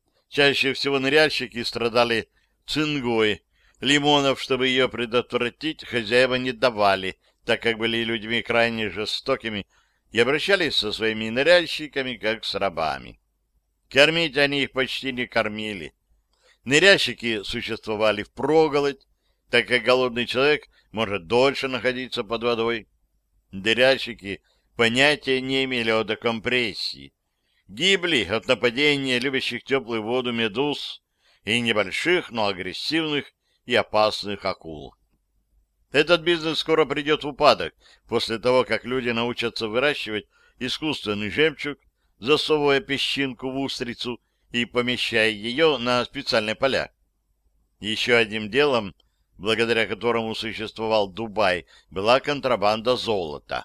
Чаще всего ныряльщики страдали цингой. Лимонов, чтобы ее предотвратить, хозяева не давали, так как были людьми крайне жестокими и обращались со своими ныряльщиками, как с рабами. Кормить они их почти не кормили. Ныряльщики существовали впроголодь, так как голодный человек может дольше находиться под водой. Ныряльщики понятия не имели о декомпрессии. Гибли от нападения любящих теплую воду медуз и небольших, но агрессивных и опасных акул. Этот бизнес скоро придет в упадок после того, как люди научатся выращивать искусственный жемчуг, засовывая песчинку в устрицу и помещая ее на специальные поля. Еще одним делом, благодаря которому существовал Дубай, была контрабанда золота.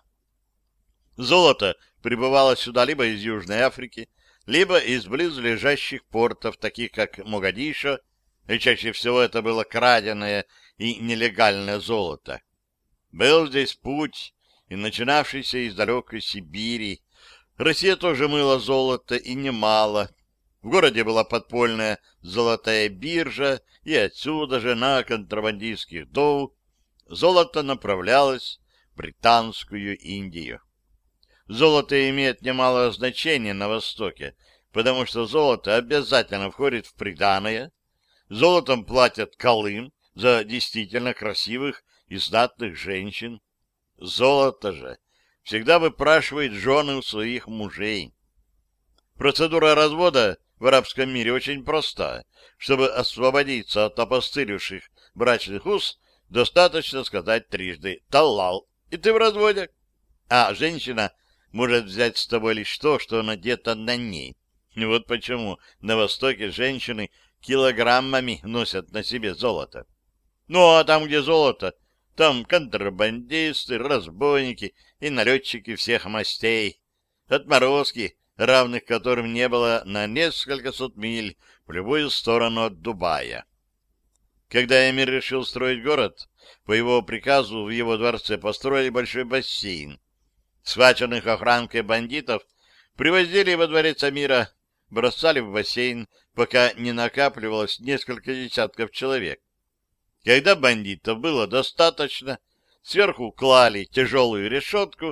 Золото прибывало сюда либо из Южной Африки, либо из близлежащих портов, таких как Могадишо, и чаще всего это было краденое и нелегальное золото. Был здесь путь, и начинавшийся из далекой Сибири. Россия тоже мыла золото, и немало. В городе была подпольная золотая биржа, и отсюда же на контрабандистских доу золото направлялось в Британскую Индию. Золото имеет немалое значение на Востоке, потому что золото обязательно входит в приданое. Золотом платят колым за действительно красивых и знатных женщин. Золото же всегда выпрашивает жены у своих мужей. Процедура развода в арабском мире очень проста. Чтобы освободиться от опостылевших брачных уз, достаточно сказать трижды «таллал», и ты в разводе. А женщина может взять с тобой лишь то, что надето на ней. И вот почему на Востоке женщины килограммами носят на себе золото. Ну, а там, где золото, там контрабандисты, разбойники и налетчики всех мастей, отморозки, равных которым не было на несколько сот миль в любую сторону от Дубая. Когда эмир решил строить город, по его приказу в его дворце построили большой бассейн. Схваченных охранкой бандитов привозили во дворец эмира, бросали в бассейн, пока не накапливалось несколько десятков человек. Когда бандитов было достаточно, сверху клали тяжелую решетку,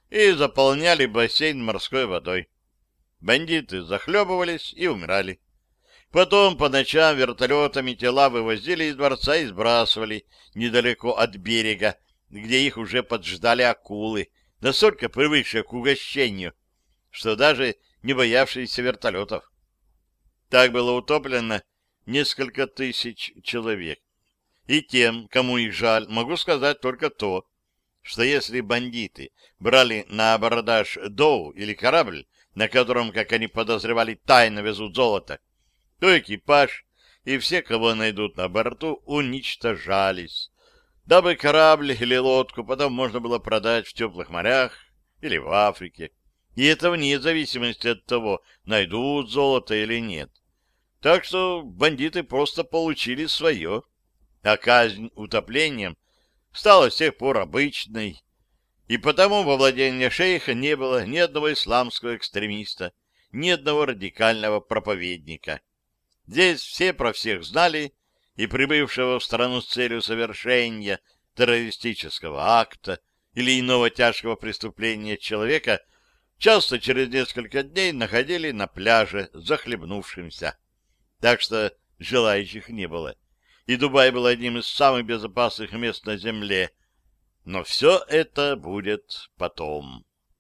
и заполняли бассейн морской водой. Бандиты захлебывались и умирали. Потом по ночам вертолетами тела вывозили из дворца и сбрасывали недалеко от берега, где их уже поджидали акулы, настолько привыкшие к угощению, что даже не боявшиеся вертолетов. Так было утоплено несколько тысяч человек. И тем, кому их жаль, могу сказать только то, что если бандиты брали на абордаж доу или корабль, на котором, как они подозревали, тайно везут золото, то экипаж и все, кого найдут на борту, уничтожались, дабы корабль или лодку потом можно было продать в теплых морях или в Африке. И это вне зависимости от того, найдут золото или нет. Так что бандиты просто получили свое, а казнь утоплением стала с тех пор обычной, и потому во владении шейха не было ни одного исламского экстремиста, ни одного радикального проповедника. Здесь все про всех знали, и прибывшего в страну с целью совершения террористического акта или иного тяжкого преступления человека часто через несколько дней находили на пляже захлебнувшимся. Так что желающих не было. И Дубай был одним из самых безопасных мест на земле. Но все это будет потом.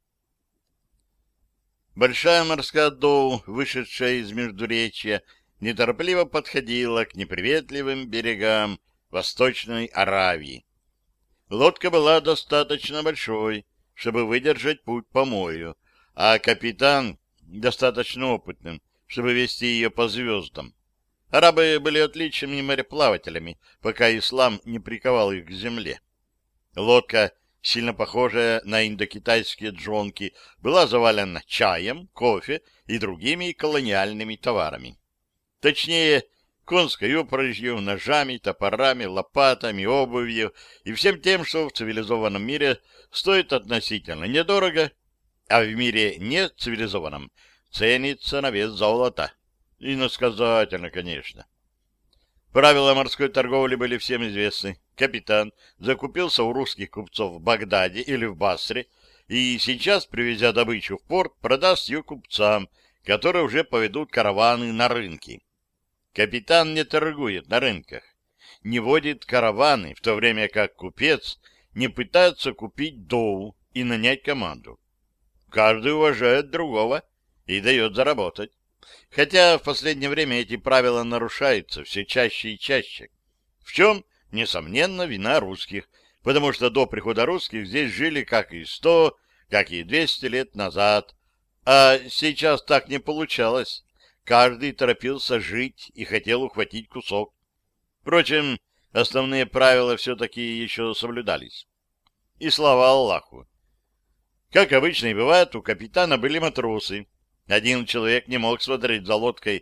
Большая морская доу, вышедшая из Междуречья, неторопливо подходила к неприветливым берегам Восточной Аравии. Лодка была достаточно большой, чтобы выдержать путь по морю, а капитан достаточно опытным, чтобы вести ее по звездам. Арабы были отличными мореплавателями, пока ислам не приковал их к земле. Лодка, сильно похожая на индокитайские джонки, была завалена чаем, кофе и другими колониальными товарами. Точнее, конской упряжью, ножами, топорами, лопатами, обувью и всем тем, что в цивилизованном мире стоит относительно недорого, а в мире нецивилизованном ценится на вес золота. Иносказательно, конечно. Правила морской торговли были всем известны. Капитан закупился у русских купцов в Багдаде или в Басре и сейчас, привезя добычу в порт, продаст ее купцам, которые уже поведут караваны на рынки. Капитан не торгует на рынках, не водит караваны, в то время как купец не пытается купить доу и нанять команду. Каждый уважает другого и дает заработать. Хотя в последнее время эти правила нарушаются все чаще и чаще. В чем, несомненно, вина русских, потому что до прихода русских здесь жили как и 100, как и 200 лет назад, а сейчас так не получалось. Каждый торопился жить и хотел ухватить кусок. Впрочем, основные правила все-таки еще соблюдались. И слава Аллаху! Как обычно и бывает, у капитана были матросы. Один человек не мог смотреть за лодкой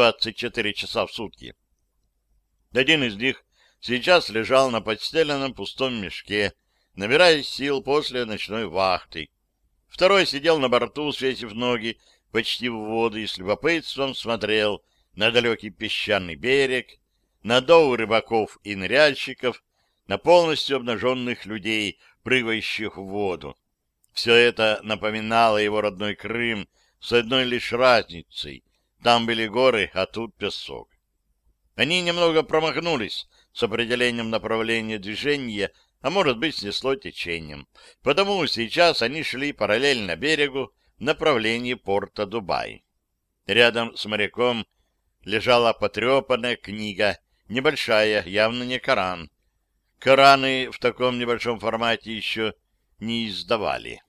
24 часа в сутки. Один из них сейчас лежал на подстеленном пустом мешке, набираясь сил после ночной вахты. Второй сидел на борту, свесив ноги почти в воду, и с любопытством смотрел на далекий песчаный берег, на доу рыбаков и ныряльщиков, на полностью обнаженных людей, прыгающих в воду. Все это напоминало его родной Крым с одной лишь разницей. Там были горы, а тут песок. Они немного промахнулись с определением направления движения, а может быть, снесло течением. Потому сейчас они шли параллельно берегу в направлении порта Дубай. Рядом с моряком лежала потрепанная книга, небольшая, явно не Коран. Кораны в таком небольшом формате еще не издавали.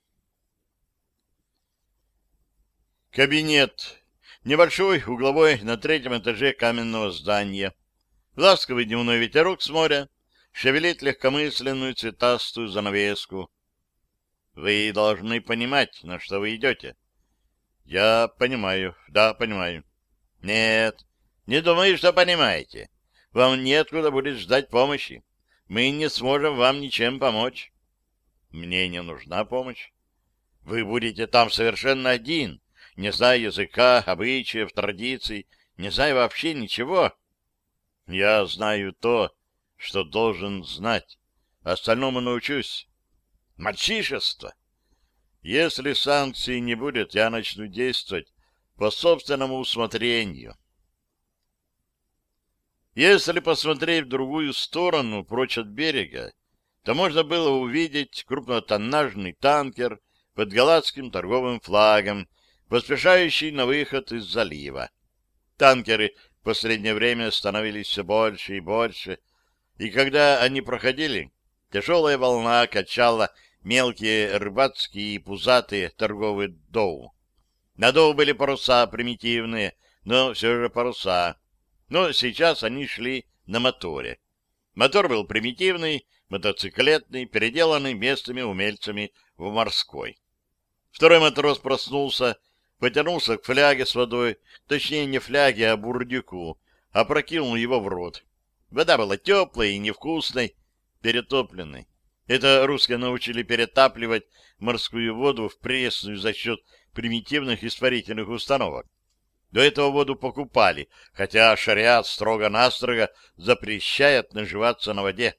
Кабинет. Небольшой, угловой, на 3-м этаже каменного здания. Ласковый дневной ветерок с моря шевелит легкомысленную цветастую занавеску. Вы должны понимать, на что вы идете. Я понимаю, да, понимаю. Нет, не думаю, что понимаете. Вам неоткуда будет ждать помощи. Мы не сможем вам ничем помочь. Мне не нужна помощь. Вы будете там совершенно один, не зная языка, обычаев, традиций, не зная вообще ничего. Я знаю то, что должен знать. Остальному научусь. Мальчишество. Если санкций не будет, я начну действовать по собственному усмотрению. Если посмотреть в другую сторону, прочь от берега, то можно было увидеть крупнотоннажный танкер под галатским торговым флагом, поспешающий на выход из залива. Танкеры в последнее время становились все больше и больше, и когда они проходили, тяжелая волна качала мелкие рыбацкие и пузатые торговые доу. На доу были паруса примитивные, но все же паруса. Но сейчас они шли на моторе. Мотор был примитивный, мотоциклетный, переделанный местными умельцами в морской. Второй матрос проснулся, потянулся к фляге с водой, точнее не фляге, а бурдюку, опрокинул его в рот. Вода была теплой и невкусной, перетопленной. Это русские научили перетапливать морскую воду в пресную за счет примитивных испарительных установок. До этого воду покупали, хотя шариат строго-настрого запрещает наживаться на воде.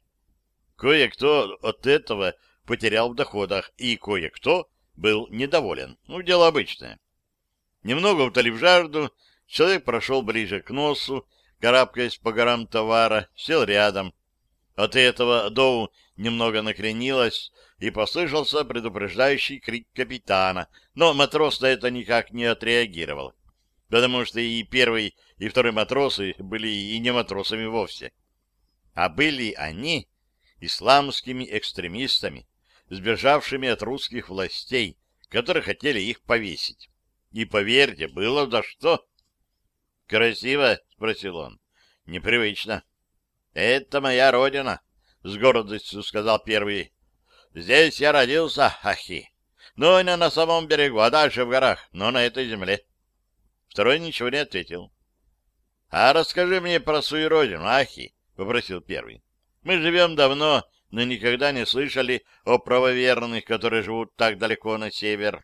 Кое-кто от этого потерял в доходах, и кое-кто был недоволен. Ну, дело обычное. Немного утолив жажду, человек прошел ближе к носу, карабкаясь по горам товара, сел рядом. От этого доу немного накренилась, и послышался предупреждающий крик капитана, но матрос на это никак не отреагировал, потому что и первый, и второй матросы были и не матросами вовсе. А были они исламскими экстремистами, сбежавшими от русских властей, которые хотели их повесить. И, поверьте, было за что. — Красиво? — спросил он. — Непривычно. — Это моя родина, — с гордостью сказал первый. — Здесь я родился, ахи. Но не на самом берегу, а дальше в горах, но на этой земле. Второй ничего не ответил. — А расскажи мне про свою родину, ахи, — попросил первый. — Мы живем давно, но никогда не слышали о правоверных, которые живут так далеко на север.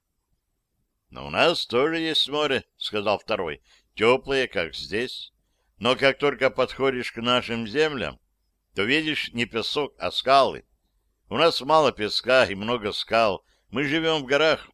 — Но у нас тоже есть море, — сказал второй, — теплое, как здесь. Но как только подходишь к нашим землям, то видишь не песок, а скалы. У нас мало песка и много скал. Мы живем в горах.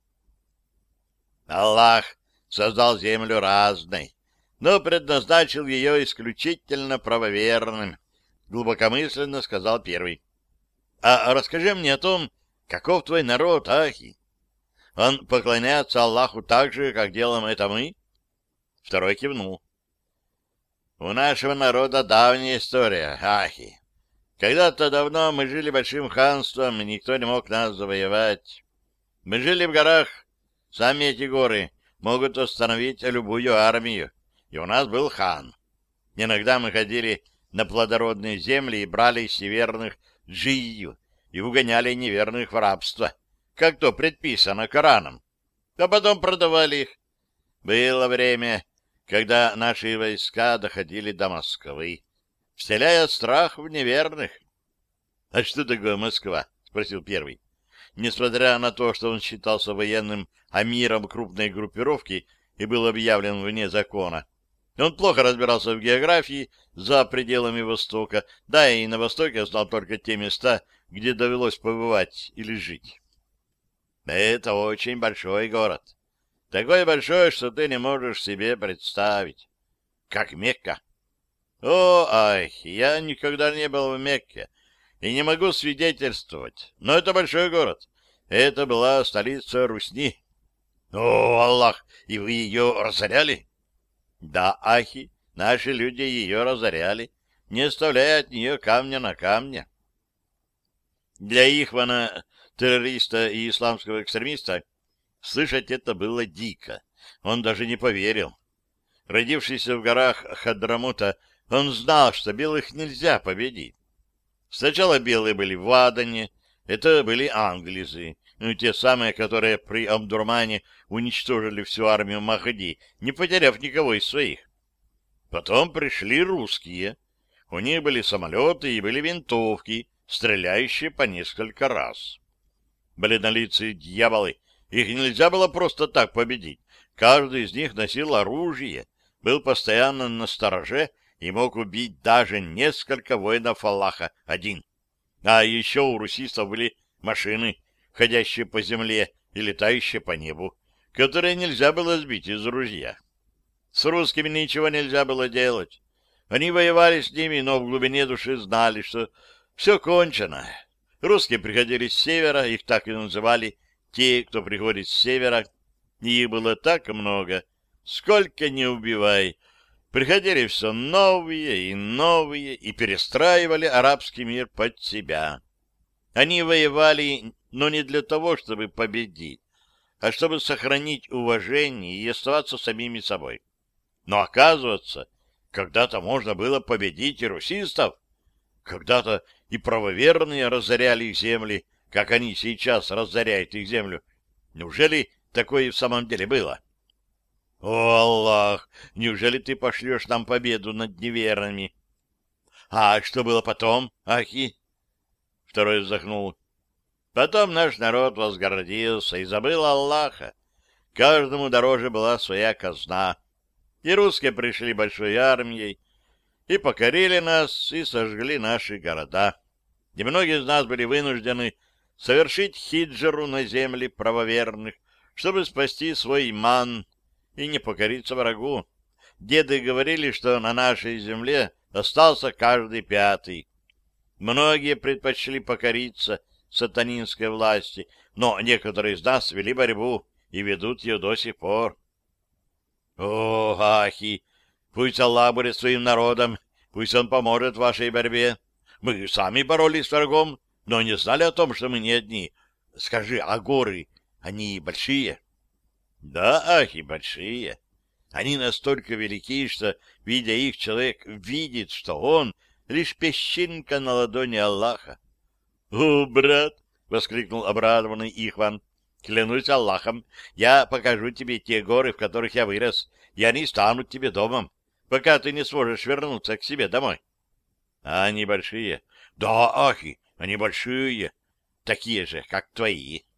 Аллах создал землю разной, но предназначил ее исключительно правоверным, — глубокомысленно сказал первый. — А расскажи мне о том, каков твой народ, ахи. Он поклоняется Аллаху так же, как делаем это мы? Второй кивнул. — У нашего народа давняя история, ахи. Когда-то давно мы жили большим ханством, и никто не мог нас завоевать. Мы жили в горах. Сами эти горы могут остановить любую армию, и у нас был хан. Иногда мы ходили на плодородные земли и брали северных джию и угоняли неверных в рабство, как то предписано Кораном, а потом продавали их. Было время, когда наши войска доходили до Москвы, вселяя страх в неверных. — А что такое Москва? — спросил первый. Несмотря на то, что он считался военным амиром крупной группировки и был объявлен вне закона, он плохо разбирался в географии за пределами Востока, да и на Востоке знал только те места, где довелось побывать или жить. Это очень большой город. Такой большой, что ты не можешь себе представить. Как Мекка. О, ай, я никогда не был в Мекке и не могу свидетельствовать, но это большой город. Это была столица Русни. О, Аллах, и вы ее разоряли? Да, ахи, наши люди ее разоряли, не оставляя от нее камня на камне. Для Ихвана, террориста и исламского экстремиста, слышать это было дико. Он даже не поверил. Родившийся в горах Хадрамута, он знал, что белых нельзя победить. Сначала белые были в Адане, это были англизы, те самые, которые при Омдурмане уничтожили всю армию Махди, не потеряв никого из своих. Потом пришли русские. У них были самолеты и были винтовки, стреляющие по несколько раз. Бледнолицые дьяволы, их нельзя было просто так победить. Каждый из них носил оружие, был постоянно на стороже и мог убить даже несколько воинов Аллаха один. А еще у русистов были машины, ходящие по земле, и летающие по небу, которые нельзя было сбить из ружья. С русскими ничего нельзя было делать. Они воевали с ними, но в глубине души знали, что все кончено. Русские приходили с севера, их так и называли те, кто приходит с севера, и их было так много, сколько не убивай. Приходили все новые и перестраивали арабский мир под себя. Они воевали, но не для того, чтобы победить, а чтобы сохранить уважение и оставаться самими собой. Но оказывается, когда-то можно было победить и русистов, когда-то и правоверные разоряли их земли, как они сейчас разоряют их землю. Неужели такое и в самом деле было? О, Аллах! Неужели ты пошлешь нам победу над неверными? А что было потом, ахи? Второй вздохнул. Потом наш народ возгордился и забыл Аллаха. Каждому дороже была своя казна. И русские пришли большой армией, и покорили нас, и сожгли наши города. И многие из нас были вынуждены совершить хиджру на земли правоверных, чтобы спасти свой иман и не покориться врагу. Деды говорили, что на нашей земле остался каждый пятый. Многие предпочли покориться сатанинской власти, но некоторые из нас вели борьбу и ведут ее до сих пор. О, ахи! Пусть Аллах будет своим народом, пусть Он поможет в вашей борьбе. Мы сами боролись с врагом, но не знали о том, что мы не одни. Скажи, а горы, они большие? Да, ахи, большие. Они настолько велики, что, видя их, человек видит, что он лишь песчинка на ладони Аллаха. — О, брат! — воскликнул обрадованный Ихван. — Клянусь Аллахом, я покажу тебе те горы, в которых я вырос, и они станут тебе домом, пока ты не сможешь вернуться к себе домой. — А они большие? — Да, ахи, они большие, такие же, как твои.